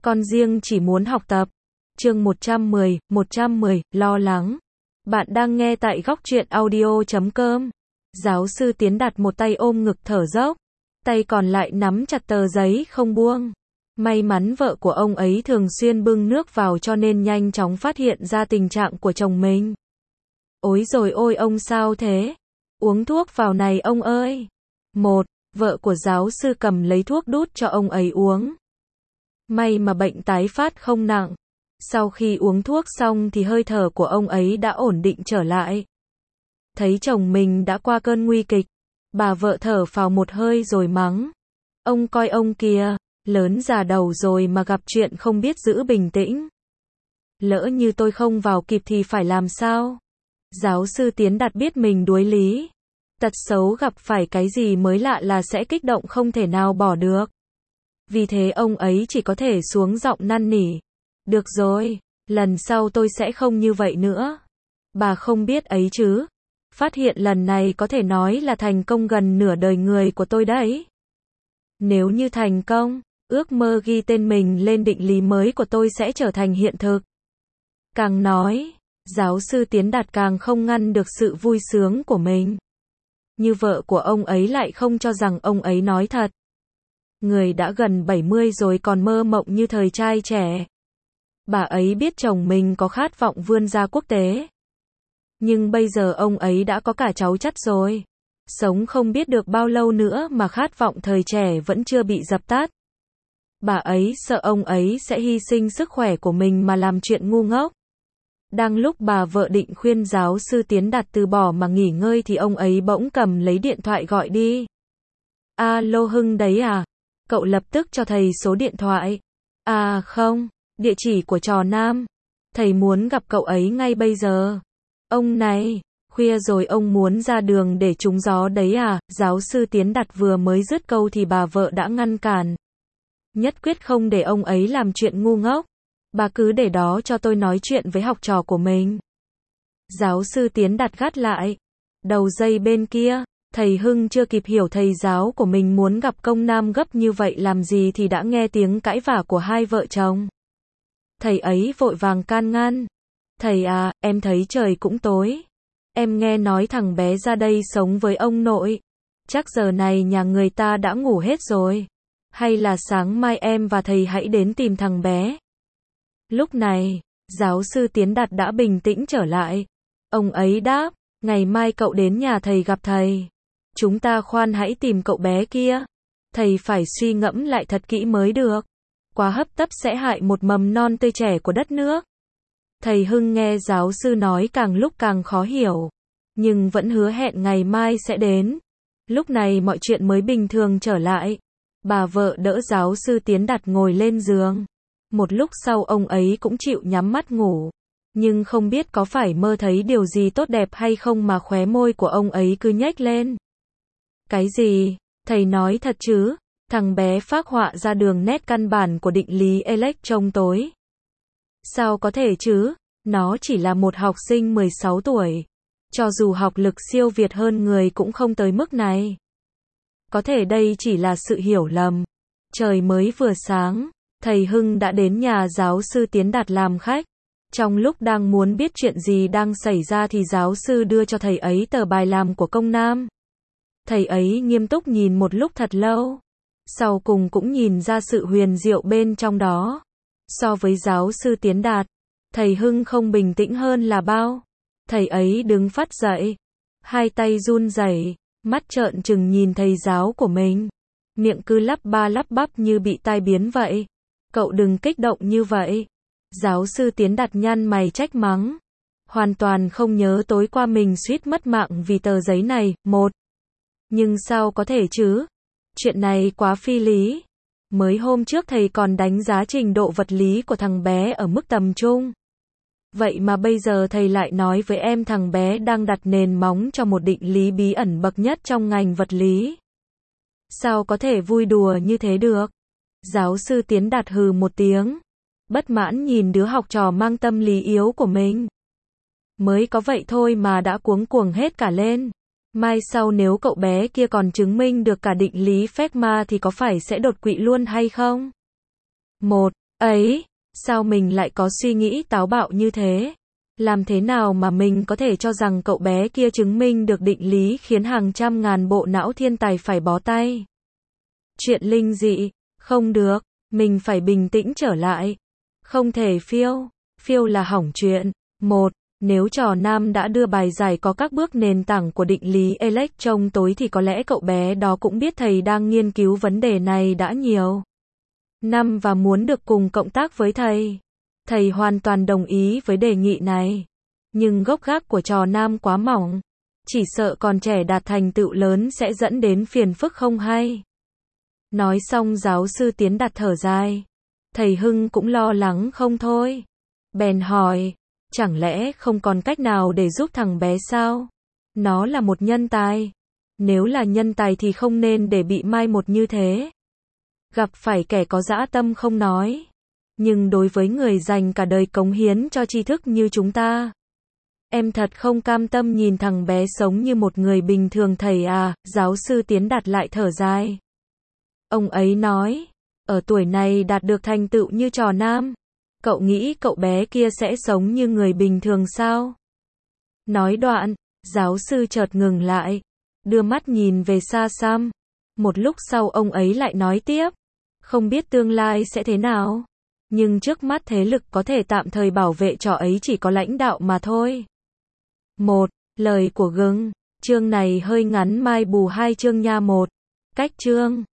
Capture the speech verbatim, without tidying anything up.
Con riêng chỉ muốn học tập. Chương một trăm mười, một trăm mười, lo lắng. Bạn đang nghe tại góc truyện audio chấm com. Giáo sư Tiến Đạt một tay ôm ngực thở dốc, tay còn lại nắm chặt tờ giấy không buông. May mắn vợ của ông ấy thường xuyên bưng nước vào cho nên nhanh chóng phát hiện ra tình trạng của chồng mình. Ối rồi ôi, ông sao thế? Uống thuốc vào này ông ơi. Một, vợ của giáo sư cầm lấy thuốc đút cho ông ấy uống. May mà bệnh tái phát không nặng. Sau khi uống thuốc xong thì hơi thở của ông ấy đã ổn định trở lại. Thấy chồng mình đã qua cơn nguy kịch, bà vợ thở phào một hơi rồi mắng. Ông coi ông kìa, lớn già đầu rồi mà gặp chuyện không biết giữ bình tĩnh. Lỡ như tôi không vào kịp thì phải làm sao? Giáo sư Tiến Đạt biết mình đuối lý. Tật xấu gặp phải cái gì mới lạ là sẽ kích động không thể nào bỏ được. Vì thế ông ấy chỉ có thể xuống giọng năn nỉ. Được rồi, lần sau tôi sẽ không như vậy nữa. Bà không biết ấy chứ. Phát hiện lần này có thể nói là thành công gần nửa đời người của tôi đấy. Nếu như thành công, ước mơ ghi tên mình lên định lý mới của tôi sẽ trở thành hiện thực. Càng nói, giáo sư Tiến Đạt càng không ngăn được sự vui sướng của mình. Như vợ của ông ấy lại không cho rằng ông ấy nói thật. Người đã gần bảy mươi rồi còn mơ mộng như thời trai trẻ. Bà ấy biết chồng mình có khát vọng vươn ra quốc tế. Nhưng bây giờ ông ấy đã có cả cháu chắt rồi. Sống không biết được bao lâu nữa mà khát vọng thời trẻ vẫn chưa bị dập tắt. Bà ấy sợ ông ấy sẽ hy sinh sức khỏe của mình mà làm chuyện ngu ngốc. Đang lúc bà vợ định khuyên giáo sư Tiến Đạt từ bỏ mà nghỉ ngơi thì ông ấy bỗng cầm lấy điện thoại gọi đi. Alo Hưng đấy à? Cậu lập tức cho thầy số điện thoại. À không, địa chỉ của trò Nam. Thầy muốn gặp cậu ấy ngay bây giờ. Ông này, khuya rồi ông muốn ra đường để trúng gió đấy à? Giáo sư Tiến Đạt vừa mới dứt câu thì bà vợ đã ngăn cản. Nhất quyết không để ông ấy làm chuyện ngu ngốc. Bà cứ để đó cho tôi nói chuyện với học trò của mình. Giáo sư Tiến Đạt gắt lại. Đầu dây bên kia, thầy Hưng chưa kịp hiểu thầy giáo của mình muốn gặp công nam gấp như vậy làm gì thì đã nghe tiếng cãi vã của hai vợ chồng. Thầy ấy vội vàng can ngăn. Thầy à, em thấy trời cũng tối. Em nghe nói thằng bé ra đây sống với ông nội. Chắc giờ này nhà người ta đã ngủ hết rồi. Hay là sáng mai em và thầy hãy đến tìm thằng bé. Lúc này, giáo sư Tiến Đạt đã bình tĩnh trở lại. Ông ấy đáp, ngày mai cậu đến nhà thầy gặp thầy. Chúng ta khoan hãy tìm cậu bé kia. Thầy phải suy ngẫm lại thật kỹ mới được. Quá hấp tấp sẽ hại một mầm non tươi trẻ của đất nước. Thầy Hưng nghe giáo sư nói càng lúc càng khó hiểu. Nhưng vẫn hứa hẹn ngày mai sẽ đến. Lúc này mọi chuyện mới bình thường trở lại. Bà vợ đỡ giáo sư Tiến Đạt ngồi lên giường. Một lúc sau ông ấy cũng chịu nhắm mắt ngủ. Nhưng không biết có phải mơ thấy điều gì tốt đẹp hay không mà khóe môi của ông ấy cứ nhếch lên. Cái gì? Thầy nói thật chứ? Thằng bé phác họa ra đường nét căn bản của định lý Elec trong tối. Sao có thể chứ? Nó chỉ là một học sinh mười sáu tuổi. Cho dù học lực siêu việt hơn người cũng không tới mức này. Có thể đây chỉ là sự hiểu lầm. Trời mới vừa sáng, thầy Hưng đã đến nhà giáo sư Tiến Đạt làm khách. Trong lúc đang muốn biết chuyện gì đang xảy ra thì giáo sư đưa cho thầy ấy tờ bài làm của công nam. Thầy ấy nghiêm túc nhìn một lúc thật lâu. Sau cùng cũng nhìn ra sự huyền diệu bên trong đó. So với giáo sư Tiến Đạt, thầy Hưng không bình tĩnh hơn là bao. Thầy ấy đứng phắt dậy, hai tay run rẩy, mắt trợn trừng nhìn thầy giáo của mình. Miệng cứ lắp ba lắp bắp như bị tai biến vậy. Cậu đừng kích động như vậy. Giáo sư Tiến Đạt nhăn mày trách mắng. Hoàn toàn không nhớ tối qua mình suýt mất mạng vì tờ giấy này. Một. Nhưng sao có thể chứ? Chuyện này quá phi lý. Mới hôm trước thầy còn đánh giá trình độ vật lý của thằng bé ở mức tầm trung. Vậy mà bây giờ thầy lại nói với em thằng bé đang đặt nền móng cho một định lý bí ẩn bậc nhất trong ngành vật lý. Sao có thể vui đùa như thế được? Giáo sư Tiến Đạt hừ một tiếng. Bất mãn nhìn đứa học trò mang tâm lý yếu của mình. Mới có vậy thôi mà đã cuống cuồng hết cả lên. Mai sau nếu cậu bé kia còn chứng minh được cả định lý Fermat thì có phải sẽ đột quỵ luôn hay không? Một. Ấy, sao mình lại có suy nghĩ táo bạo như thế? Làm thế nào mà mình có thể cho rằng cậu bé kia chứng minh được định lý khiến hàng trăm ngàn bộ não thiên tài phải bó tay? Chuyện linh dị, không được, mình phải bình tĩnh trở lại. Không thể phiêu, phiêu là hỏng chuyện. Một, nếu trò nam đã đưa bài giải có các bước nền tảng của định lý electron tối thì có lẽ cậu bé đó cũng biết thầy đang nghiên cứu vấn đề này đã nhiều năm và muốn được cùng cộng tác với thầy. Thầy hoàn toàn đồng ý với đề nghị này. Nhưng gốc gác của trò nam quá mỏng. Chỉ sợ còn trẻ đạt thành tựu lớn sẽ dẫn đến phiền phức không hay. Nói xong giáo sư Tiến Đạt thở dài. Thầy Hưng cũng lo lắng không thôi. Bèn hỏi, chẳng lẽ không còn cách nào để giúp thằng bé sao? Nó là một nhân tài. Nếu là nhân tài thì không nên để bị mai một như thế. Gặp phải kẻ có dã tâm không nói. Nhưng đối với người dành cả đời cống hiến cho tri thức như chúng ta, em thật không cam tâm nhìn thằng bé sống như một người bình thường thầy à, giáo sư Tiến Đạt lại thở dài. Ông ấy nói, ở tuổi này đạt được thành tựu như trò nam, cậu nghĩ cậu bé kia sẽ sống như người bình thường sao? Nói đoạn, giáo sư chợt ngừng lại, đưa mắt nhìn về xa xăm. Một lúc sau ông ấy lại nói tiếp, không biết tương lai sẽ thế nào, nhưng trước mắt thế lực có thể tạm thời bảo vệ trò ấy chỉ có lãnh đạo mà thôi. Một, lời của Gừng, chương này hơi ngắn mai bù hai chương nha. Một, cách chương.